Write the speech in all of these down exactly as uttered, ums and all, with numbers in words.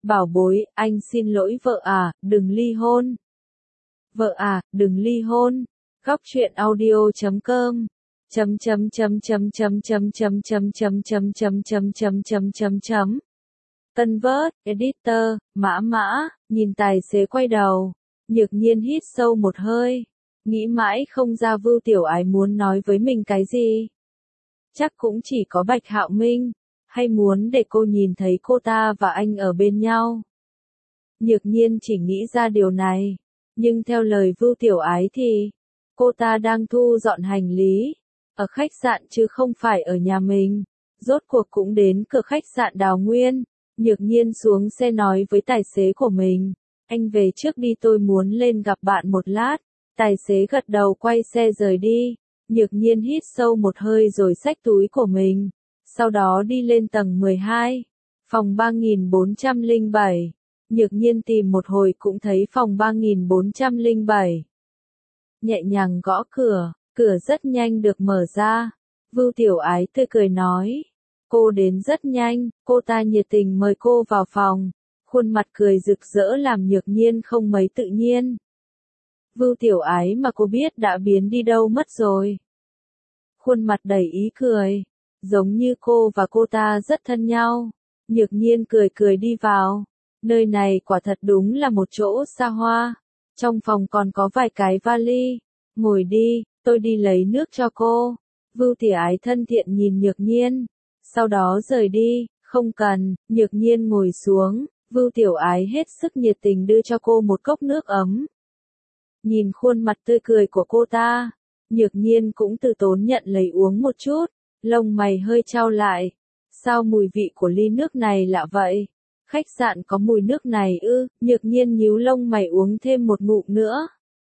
Bảo bối, anh xin lỗi vợ à, đừng ly hôn. Vợ à, đừng ly hôn. Góc truyện audio chấm com chấm chấm chấm chấm chấm chấm chấm chấm chấm chấm chấm chấm chấm chấm chấm chấm Tân Vớt, editor, mã mã, nhìn tài xế quay đầu, Nhược Nhiên hít sâu một hơi, nghĩ mãi không ra Vưu Tiểu Ái muốn nói với mình cái gì. Chắc cũng chỉ có Bạch Hạo Minh, hay muốn để cô nhìn thấy cô ta và anh ở bên nhau. Nhược Nhiên chỉ nghĩ ra điều này, nhưng theo lời Vưu Tiểu Ái thì, cô ta đang thu dọn hành lý, ở khách sạn chứ không phải ở nhà mình. Rốt cuộc cũng đến cửa khách sạn Đào Nguyên, Nhược Nhiên xuống xe nói với tài xế của mình, anh về trước đi, tôi muốn lên gặp bạn một lát. Tài xế gật đầu quay xe rời đi, Nhược Nhiên hít sâu một hơi rồi xách túi của mình, sau đó đi lên tầng mười hai, phòng ba nghìn bốn trăm lẻ bảy. Nhược Nhiên tìm một hồi cũng thấy phòng ba nghìn bốn trăm lẻ bảy. Nhẹ nhàng gõ cửa, cửa rất nhanh được mở ra. Vưu Tiểu Ái tươi cười nói, cô đến rất nhanh, cô ta nhiệt tình mời cô vào phòng, khuôn mặt cười rực rỡ làm Nhược Nhiên không mấy tự nhiên. Vưu Tiểu Ái mà cô biết đã biến đi đâu mất rồi. Khuôn mặt đầy ý cười, giống như cô và cô ta rất thân nhau. Nhược Nhiên cười cười đi vào, nơi này quả thật đúng là một chỗ xa hoa. Trong phòng còn có vài cái vali, ngồi đi, tôi đi lấy nước cho cô. Vưu Tiểu Ái thân thiện nhìn Nhược Nhiên, sau đó rời đi, không cần. Nhược Nhiên ngồi xuống, Vưu Tiểu Ái hết sức nhiệt tình đưa cho cô một cốc nước ấm. Nhìn khuôn mặt tươi cười của cô ta, Nhược Nhiên cũng từ tốn nhận lấy uống một chút, lông mày hơi chau lại. Sao mùi vị của ly nước này lạ vậy? Khách sạn có mùi nước này ư? Nhược Nhiên nhíu lông mày uống thêm một ngụm nữa.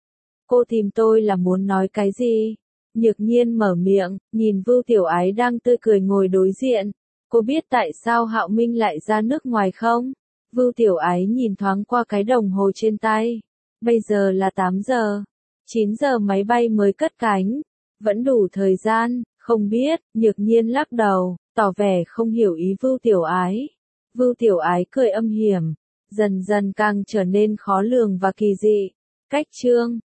Cô tìm tôi là muốn nói cái gì? Nhược Nhiên mở miệng, nhìn Vưu Tiểu Ái đang tươi cười ngồi đối diện. Cô biết tại sao Hạo Minh lại ra nước ngoài không? Vưu Tiểu Ái nhìn thoáng qua cái đồng hồ trên tay. Bây giờ là tám giờ. chín giờ máy bay mới cất cánh. Vẫn đủ thời gian, không biết. Nhược Nhiên lắc đầu, tỏ vẻ không hiểu ý Vưu Tiểu Ái. Vưu Tiểu Ái cười âm hiểm, dần dần càng trở nên khó lường và kỳ dị. Cách chương